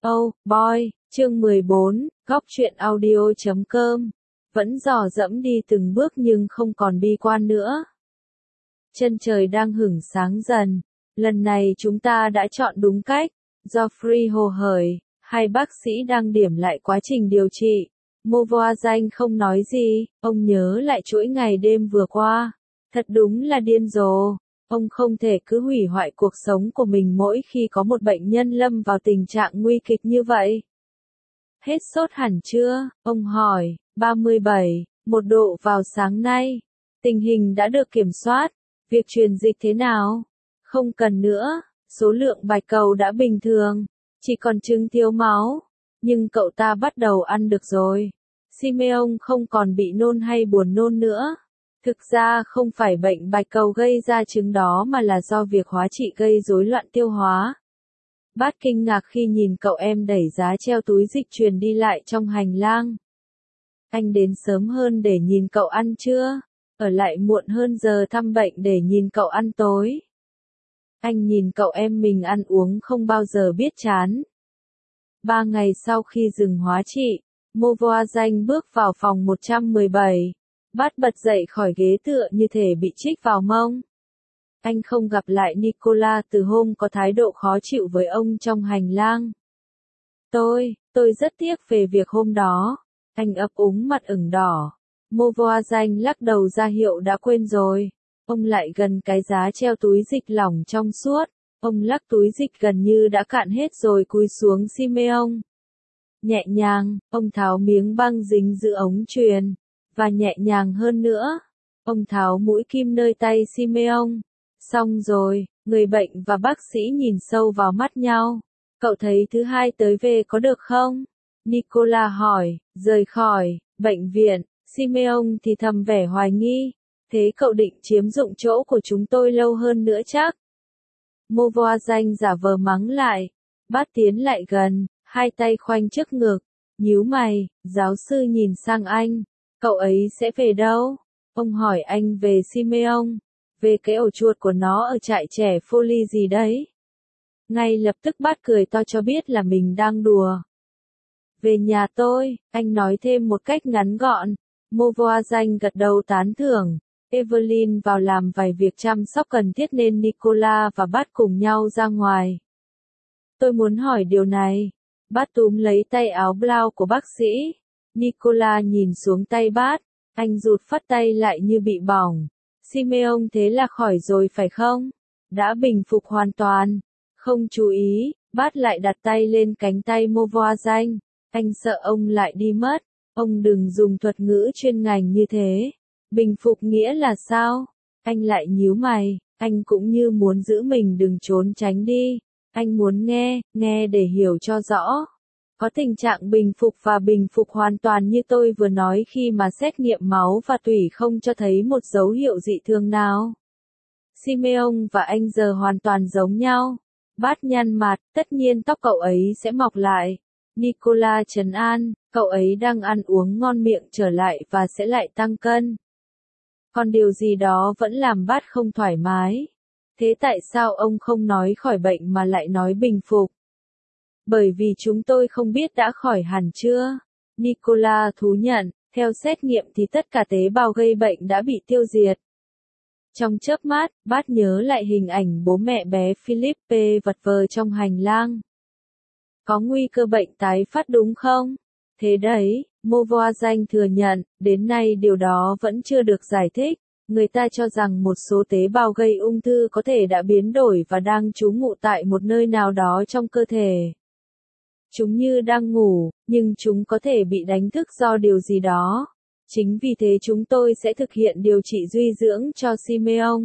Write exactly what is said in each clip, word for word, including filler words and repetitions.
Oh, boy, chương mười bốn, góc truyện audio chấm com. Vẫn dò dẫm đi từng bước nhưng không còn bi quan nữa. Chân trời đang hửng sáng dần. Lần này chúng ta đã chọn đúng cách. Geoffrey hồ hởi, hai bác sĩ đang điểm lại quá trình điều trị. Movoazanh không nói gì, ông nhớ lại chuỗi ngày đêm vừa qua. Thật đúng là điên rồ. Ông không thể cứ hủy hoại cuộc sống của mình mỗi khi có một bệnh nhân lâm vào tình trạng nguy kịch như vậy. Hết sốt hẳn chưa? Ông hỏi. ba mươi bảy, một độ vào sáng nay. Tình hình đã được kiểm soát. Việc truyền dịch thế nào? Không cần nữa. Số lượng bạch cầu đã bình thường. Chỉ còn chứng thiếu máu. Nhưng cậu ta bắt đầu ăn được rồi. Simeon không còn bị nôn hay buồn nôn nữa. Thực ra không phải bệnh bạch cầu gây ra chứng đó mà là do việc hóa trị gây rối loạn tiêu hóa. Bát kinh ngạc khi nhìn cậu em đẩy giá treo túi dịch truyền đi lại trong hành lang. Anh đến sớm hơn để nhìn cậu ăn trưa, ở lại muộn hơn giờ thăm bệnh để nhìn cậu ăn tối. Anh nhìn cậu em mình ăn uống không bao giờ biết chán. Ba ngày sau khi dừng hóa trị, Movoazanh bước vào phòng một trăm mười bảy. Bát bật dậy khỏi ghế tựa như thể bị trích vào mông. Anh không gặp lại Nicola từ hôm có thái độ khó chịu với ông trong hành lang. Tôi, tôi rất tiếc về việc hôm đó. Anh ấp úng mặt ửng đỏ. Movoazanh lắc đầu ra hiệu đã quên rồi. Ông lại gần cái giá treo túi dịch lỏng trong suốt. Ông lắc túi dịch gần như đã cạn hết rồi cúi xuống Simeon. Nhẹ nhàng, ông tháo miếng băng dính giữ ống truyền. Và nhẹ nhàng hơn nữa, ông tháo mũi kim nơi tay Simeon. Xong rồi, người bệnh và bác sĩ nhìn sâu vào mắt nhau. Cậu thấy thứ hai tới về có được không? Nicola hỏi, rời khỏi bệnh viện. Simeon thì thầm vẻ hoài nghi. Thế cậu định chiếm dụng chỗ của chúng tôi lâu hơn nữa chắc? Movoazanh giả vờ mắng lại. Bát tiến lại gần, hai tay khoanh trước ngực. Nhíu mày, giáo sư nhìn sang anh. Cậu ấy sẽ về đâu? Ông hỏi anh về Simeon. Về cái ổ chuột của nó ở trại trẻ Folly gì đấy. Ngay lập tức Bát cười to cho biết là mình đang đùa. Về nhà tôi, anh nói thêm một cách ngắn gọn. Movoazanh gật đầu tán thưởng. Evelyn vào làm vài việc chăm sóc cần thiết nên Nicola và Bát cùng nhau ra ngoài. Tôi muốn hỏi điều này. Bát túm lấy tay áo blau của bác sĩ. Nicola nhìn xuống tay Bát, anh rụt phắt tay lại như bị bỏng. Simeon thế là khỏi rồi phải không? Đã bình phục hoàn toàn. Không chú ý, Bát lại đặt tay lên cánh tay Movoazanh. Anh sợ ông lại đi mất. Ông đừng dùng thuật ngữ chuyên ngành như thế. Bình phục nghĩa là sao? Anh lại nhíu mày, anh cũng như muốn giữ mình đừng trốn tránh đi. Anh muốn nghe, nghe để hiểu cho rõ. Có tình trạng bình phục và bình phục hoàn toàn như tôi vừa nói khi mà xét nghiệm máu và tủy không cho thấy một dấu hiệu dị thường nào. Simeon và anh giờ hoàn toàn giống nhau. Bát nhăn mặt, tất nhiên tóc cậu ấy sẽ mọc lại. Nicola trấn an, cậu ấy đang ăn uống ngon miệng trở lại và sẽ lại tăng cân. Còn điều gì đó vẫn làm Bát không thoải mái. Thế tại sao ông không nói khỏi bệnh mà lại nói bình phục? Bởi vì chúng tôi không biết đã khỏi hẳn chưa. Nicola thú nhận, theo xét nghiệm thì tất cả tế bào gây bệnh đã bị tiêu diệt. Trong chớp mắt, Bát nhớ lại hình ảnh bố mẹ bé Philippe vật vờ trong hành lang. Có nguy cơ bệnh tái phát đúng không? Thế đấy, Movoazanh thừa nhận, đến nay điều đó vẫn chưa được giải thích. Người ta cho rằng một số tế bào gây ung thư có thể đã biến đổi và đang trú ngụ tại một nơi nào đó trong cơ thể. Chúng như đang ngủ, nhưng chúng có thể bị đánh thức do điều gì đó. Chính vì thế chúng tôi sẽ thực hiện điều trị duy dưỡng cho Simeon.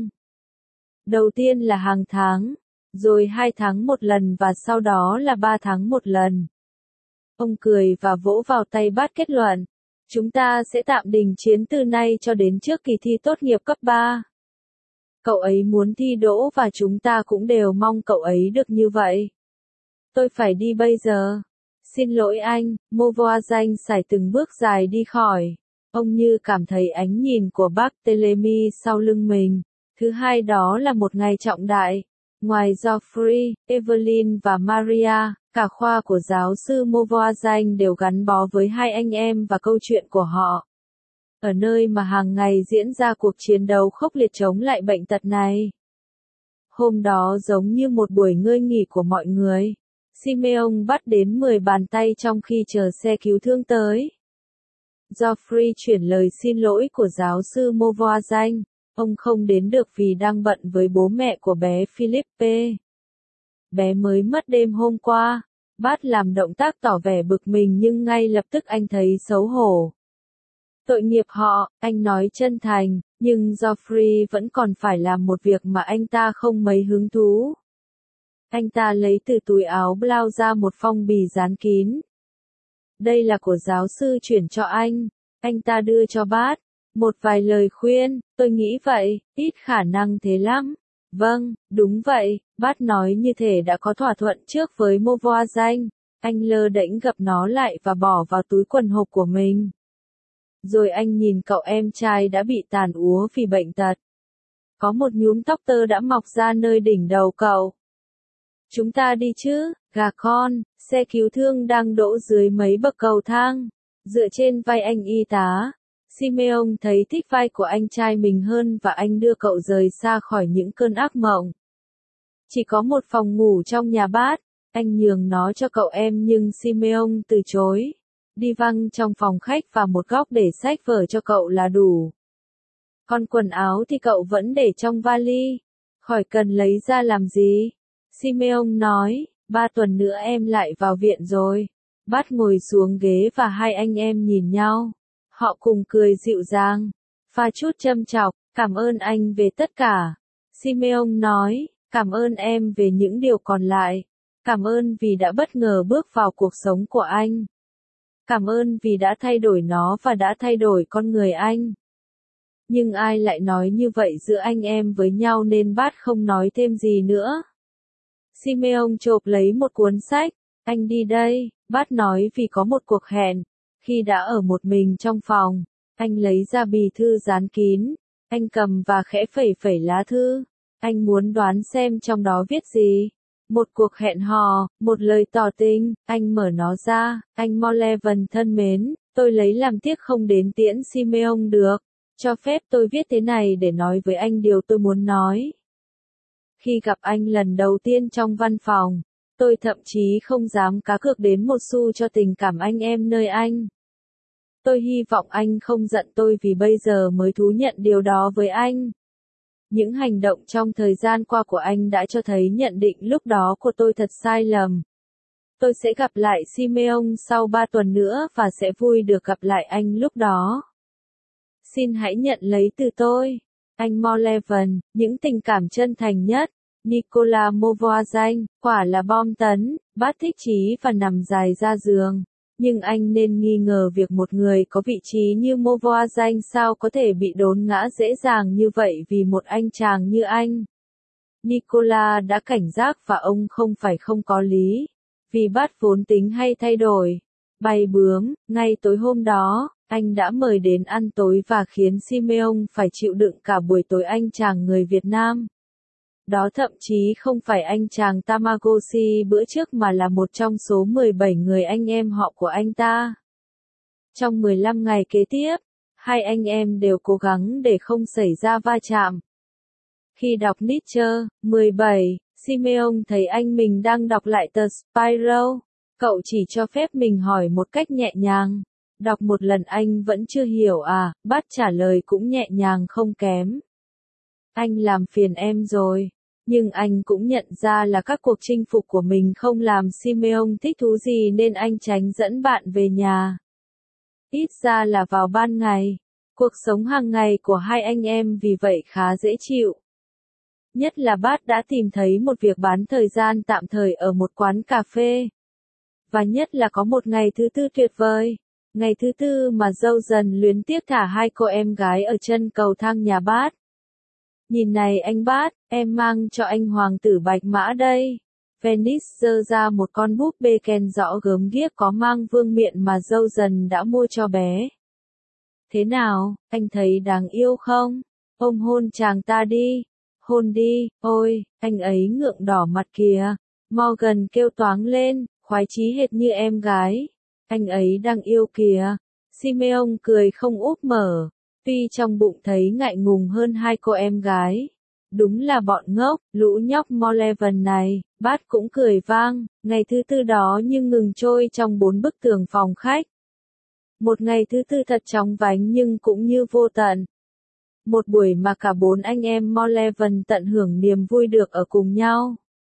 Đầu tiên là hàng tháng, rồi hai tháng một lần và sau đó là ba tháng một lần. Ông cười và vỗ vào tay Bát kết luận. Chúng ta sẽ tạm đình chiến từ nay cho đến trước kỳ thi tốt nghiệp cấp ba. Cậu ấy muốn thi đỗ và chúng ta cũng đều mong cậu ấy được như vậy. Tôi phải đi bây giờ. Xin lỗi anh, Movoazanh sải từng bước dài đi khỏi. Ông như cảm thấy ánh nhìn của bác Telemi sau lưng mình. Thứ hai đó là một ngày trọng đại. Ngoài Geoffrey, Evelyn và Maria, cả khoa của giáo sư Movoazan đều gắn bó với hai anh em và câu chuyện của họ. Ở nơi mà hàng ngày diễn ra cuộc chiến đấu khốc liệt chống lại bệnh tật này. Hôm đó giống như một buổi ngơi nghỉ của mọi người. Simeon bắt đến mười bàn tay trong khi chờ xe cứu thương tới. Geoffrey chuyển lời xin lỗi của giáo sư Movoazan. Ông không đến được vì đang bận với bố mẹ của bé Philippe. Bé mới mất đêm hôm qua. Bart làm động tác tỏ vẻ bực mình nhưng ngay lập tức anh thấy xấu hổ. Tội nghiệp họ, anh nói chân thành, nhưng Geoffrey vẫn còn phải làm một việc mà anh ta không mấy hứng thú. Anh ta lấy từ túi áo blau ra một phong bì dán kín. Đây là của giáo sư chuyển cho anh. Anh ta đưa cho Bart. Một vài lời khuyên, tôi nghĩ vậy, ít khả năng thế lắm. Vâng, đúng vậy, Bart nói như thể đã có thỏa thuận trước với Movoazan. Anh lơ đễnh gập nó lại và bỏ vào túi quần hộp của mình. Rồi anh nhìn cậu em trai đã bị tàn úa vì bệnh tật. Có một nhúm tóc tơ đã mọc ra nơi đỉnh đầu cậu. Chúng ta đi chứ, gà con, xe cứu thương đang đỗ dưới mấy bậc cầu thang. Dựa trên vai anh y tá. Simeon thấy thích vai của anh trai mình hơn và anh đưa cậu rời xa khỏi những cơn ác mộng. Chỉ có một phòng ngủ trong nhà Bart, anh nhường nó cho cậu em nhưng Simeon từ chối. Đi văng trong phòng khách và một góc để sách vở cho cậu là đủ. Còn quần áo thì cậu vẫn để trong vali. Khỏi cần lấy ra làm gì. Simeon nói, ba tuần nữa em lại vào viện rồi. Bart ngồi xuống ghế và hai anh em nhìn nhau. Họ cùng cười dịu dàng. Pha chút châm chọc, cảm ơn anh về tất cả. Simeon nói, cảm ơn em về những điều còn lại. Cảm ơn vì đã bất ngờ bước vào cuộc sống của anh. Cảm ơn vì đã thay đổi nó và đã thay đổi con người anh. Nhưng ai lại nói như vậy giữa anh em với nhau nên Bart không nói thêm gì nữa. Simeon chộp lấy một cuốn sách. Anh đi đây, Bart nói vì có một cuộc hẹn. Khi đã ở một mình trong phòng, anh lấy ra bì thư dán kín. Anh cầm và khẽ phẩy phẩy lá thư. Anh muốn đoán xem trong đó viết gì. Một cuộc hẹn hò, một lời tỏ tình, anh mở nó ra, anh Molevan thân mến, tôi lấy làm tiếc không đến tiễn Simeon được. Cho phép tôi viết thế này để nói với anh điều tôi muốn nói. Khi gặp anh lần đầu tiên trong văn phòng, tôi thậm chí không dám cá cược đến một xu cho tình cảm anh em nơi anh. Tôi hy vọng anh không giận tôi vì bây giờ mới thú nhận điều đó với anh. Những hành động trong thời gian qua của anh đã cho thấy nhận định lúc đó của tôi thật sai lầm. Tôi sẽ gặp lại Simeon sau ba tuần nữa và sẽ vui được gặp lại anh lúc đó. Xin hãy nhận lấy từ tôi, anh Molevan, những tình cảm chân thành nhất. Nicola Movoazan, quả là bom tấn, Bart thích chí và nằm dài ra giường. Nhưng anh nên nghi ngờ việc một người có vị trí như Movoazan sao có thể bị đốn ngã dễ dàng như vậy vì một anh chàng như anh. Nicola đã cảnh giác và ông không phải không có lý. Vì Bart vốn tính hay thay đổi. Bay bướm, ngay tối hôm đó, anh đã mời đến ăn tối và khiến Simeon phải chịu đựng cả buổi tối anh chàng người Việt Nam. Đó thậm chí không phải anh chàng Tamagotchi bữa trước mà là một trong số mười bảy người anh em họ của anh ta. Trong mười lăm ngày kế tiếp, hai anh em đều cố gắng để không xảy ra va chạm. Khi đọc Nietzsche, mười bảy, Simeon thấy anh mình đang đọc lại tờ Spirou. Cậu chỉ cho phép mình hỏi một cách nhẹ nhàng. Đọc một lần anh vẫn chưa hiểu à, Bart trả lời cũng nhẹ nhàng không kém. Anh làm phiền em rồi. Nhưng anh cũng nhận ra là các cuộc chinh phục của mình không làm Simeon thích thú gì nên anh tránh dẫn bạn về nhà. Ít ra là vào ban ngày. Cuộc sống hàng ngày của hai anh em vì vậy khá dễ chịu. Nhất là Bart đã tìm thấy một việc bán thời gian tạm thời ở một quán cà phê. Và nhất là có một ngày thứ tư tuyệt vời. Ngày thứ tư mà dâu dần luyến tiếc thả hai cô em gái ở chân cầu thang nhà Bart. Nhìn này anh Bart, em mang cho anh hoàng tử bạch mã đây. Venice giơ ra một con búp bê Ken rõ gớm ghiếc có mang vương miện mà dâu dần đã mua cho bé. Thế nào, anh thấy đáng yêu không? Ôm hôn chàng ta đi. khôn đi, ôi, anh ấy ngượng đỏ mặt kìa. Morgan kêu toáng lên, khoái chí hệt như em gái. Anh ấy đang yêu kìa. Simeon cười không úp mở, tuy trong bụng thấy ngại ngùng hơn hai cô em gái. Đúng là bọn ngốc, lũ nhóc Morleven này. Bát cũng cười vang, ngày thứ tư đó như ngừng trôi trong bốn bức tường phòng khách. Một ngày thứ tư thật chóng vánh nhưng cũng như vô tận. Một buổi mà cả bốn anh em Morleven tận hưởng niềm vui được ở cùng nhau.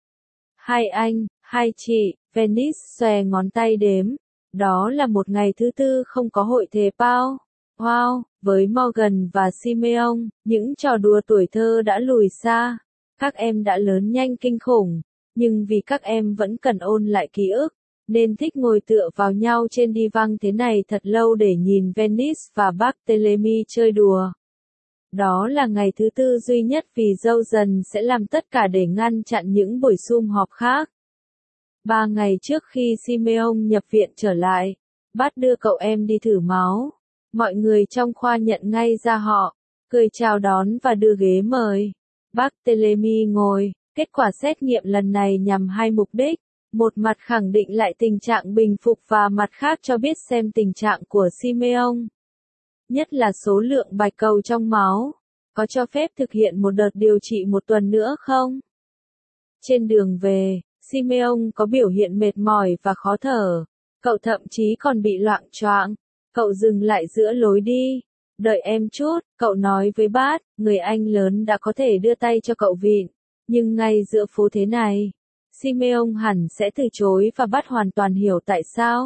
Hai anh, hai chị, Venice xòe ngón tay đếm. Đó là một ngày thứ tư không có hội thề Pao. Wow, với Morgan và Simeon, những trò đùa tuổi thơ đã lùi xa. Các em đã lớn nhanh kinh khủng, nhưng vì các em vẫn cần ôn lại ký ức, nên thích ngồi tựa vào nhau trên đi văng thế này thật lâu để nhìn Venice và Barthélemy chơi đùa. Đó là ngày thứ tư duy nhất vì dâu dần sẽ làm tất cả để ngăn chặn những buổi sum họp khác. Ba ngày trước khi Simeon nhập viện trở lại, Bart đưa cậu em đi thử máu. Mọi người trong khoa nhận ngay ra họ, cười chào đón và đưa ghế mời. Barthélemy ngồi, kết quả xét nghiệm lần này nhằm hai mục đích. Một mặt khẳng định lại tình trạng bình phục và mặt khác cho biết xem tình trạng của Simeon. Nhất là số lượng bạch cầu trong máu. Có cho phép thực hiện một đợt điều trị một tuần nữa không? Trên đường về, Simeon có biểu hiện mệt mỏi và khó thở. Cậu thậm chí còn bị loạng choạng. Cậu dừng lại giữa lối đi. Đợi em chút, cậu nói với Bart, người anh lớn đã có thể đưa tay cho cậu vịn. Nhưng ngay giữa phố thế này, Simeon hẳn sẽ từ chối và Bart hoàn toàn hiểu tại sao.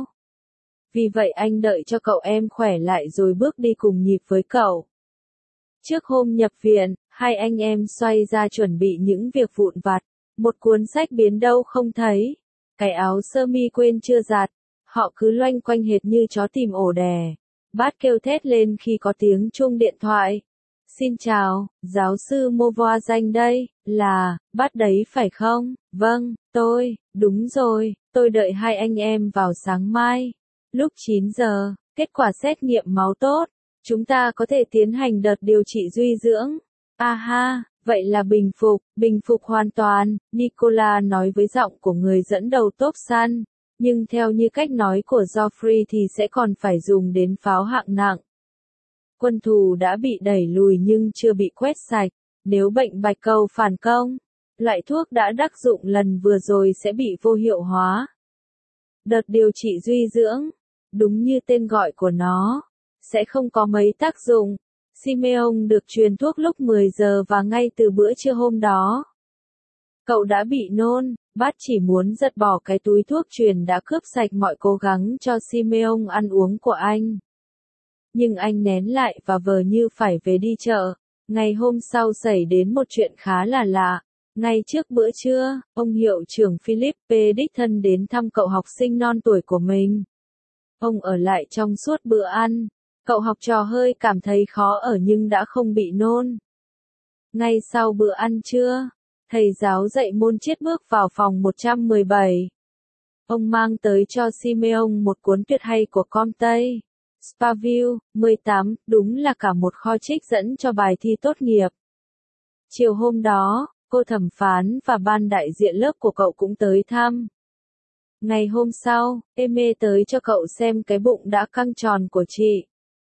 Vì vậy anh đợi cho cậu em khỏe lại rồi bước đi cùng nhịp với cậu. Trước hôm nhập viện, hai anh em xoay ra chuẩn bị những việc vụn vặt. Một cuốn sách biến đâu không thấy. Cái áo sơ mi quên chưa giặt. Họ cứ loanh quanh hệt như chó tìm ổ đè. Bart kêu thét lên khi có tiếng chuông điện thoại. Xin chào, giáo sư Movoazanh đây, là, Bart đấy phải không? Vâng, tôi, đúng rồi, tôi đợi hai anh em vào sáng mai. Lúc chín giờ, kết quả xét nghiệm máu tốt. Chúng ta có thể tiến hành đợt điều trị duy dưỡng. Aha, vậy là bình phục, bình phục hoàn toàn, Nicola nói với giọng của người dẫn đầu tốp săn. Nhưng theo như cách nói của Geoffrey thì sẽ còn phải dùng đến pháo hạng nặng. Quân thù đã bị đẩy lùi nhưng chưa bị quét sạch. Nếu bệnh bạch cầu phản công, loại thuốc đã đắc dụng lần vừa rồi sẽ bị vô hiệu hóa. Đợt điều trị duy dưỡng, đúng như tên gọi của nó, sẽ không có mấy tác dụng. Simeon được truyền thuốc lúc mười giờ và ngay từ bữa trưa hôm đó. Cậu đã bị nôn, Bart chỉ muốn giật bỏ cái túi thuốc truyền đã cướp sạch mọi cố gắng cho Simeon ăn uống của anh. Nhưng anh nén lại và vờ như phải về đi chợ. Ngày hôm sau xảy đến một chuyện khá là lạ. Ngay trước bữa trưa, ông hiệu trưởng Philippe đích thân đến thăm cậu học sinh non tuổi của mình. Ông ở lại trong suốt bữa ăn. Cậu học trò hơi cảm thấy khó ở nhưng đã không bị nôn. Ngay sau bữa ăn trưa, thầy giáo dạy môn triết bước vào phòng một trăm mười bảy. Ông mang tới cho Simeon một cuốn tuyệt hay của Comte. Spaville, mười tám, đúng là cả một kho trích dẫn cho bài thi tốt nghiệp. Chiều hôm đó, cô thẩm phán và ban đại diện lớp của cậu cũng tới thăm. Ngày hôm sau, Eme tới cho cậu xem cái bụng đã căng tròn của chị.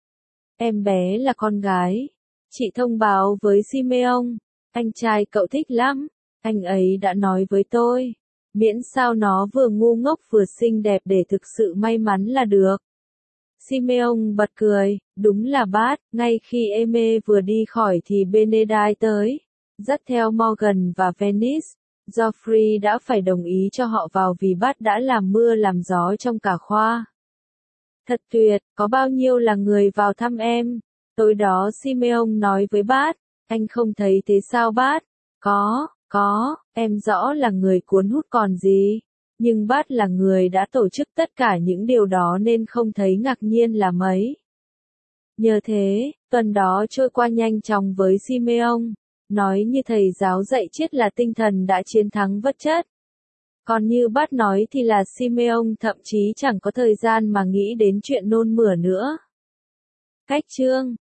Em bé là con gái. Chị thông báo với Simeon, anh trai cậu thích lắm. Anh ấy đã nói với tôi, miễn sao nó vừa ngu ngốc vừa xinh đẹp để thực sự may mắn là được. Simeon bật cười, đúng là Bart, ngay khi Eme vừa đi khỏi thì Benedict tới, dắt theo Morgan và Venice. Geoffrey đã phải đồng ý cho họ vào vì Bart đã làm mưa làm gió trong cả khoa. Thật tuyệt, có bao nhiêu là người vào thăm em? Tối đó Simeon nói với Bart, anh không thấy thế sao Bart? Có, có, em rõ là người cuốn hút còn gì. Nhưng Bart là người đã tổ chức tất cả những điều đó nên không thấy ngạc nhiên là mấy. Nhờ thế, tuần đó trôi qua nhanh chóng với Simeon. Nói như thầy giáo dạy triết là tinh thần đã chiến thắng vật chất. Còn như Bart nói thì là Simeon thậm chí chẳng có thời gian mà nghĩ đến chuyện nôn mửa nữa. Cách chương